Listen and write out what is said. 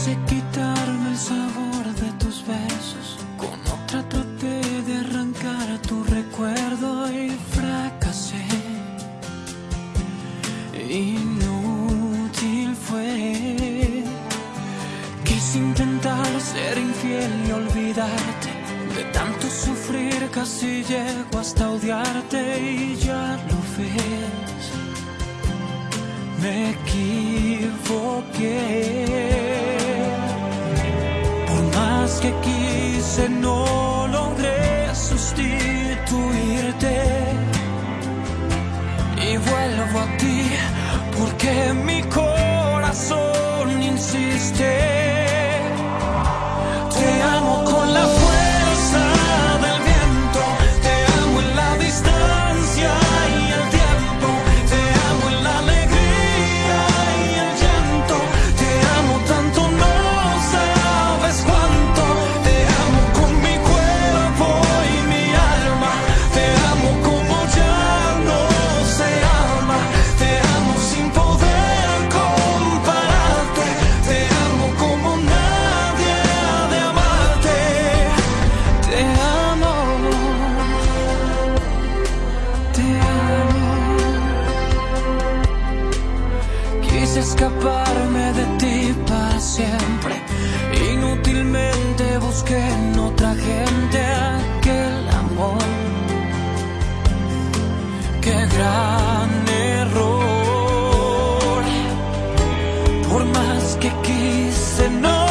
Quise quitarme el sabor de tus besos, con otra traté de arrancar tu recuerdo y fracasé. Inútil fue. Quise intentar ser infiel y olvidarte. De tanto sufrir casi llego hasta odiarte y ya lo ves. Me equivoqué. Por más que quise no logré sustituirte. Y vuelvo a ti porque mi corazón insiste. Te amo con la fuerza del viento, te amo en la distancia y el tiempo, te amo en la alegría y el llanto, te amo tanto no sabes cuánto, te amo con mi cuerpo y mi alma, te amo como ya no se ama, te amo sin poder compararte, te amo como nadie ha de amarte, te amo, te amo. Quise escaparme de ti para siempre, inútilmente busqué en otra gente aquel amor. Qué gran error. Por más que quise no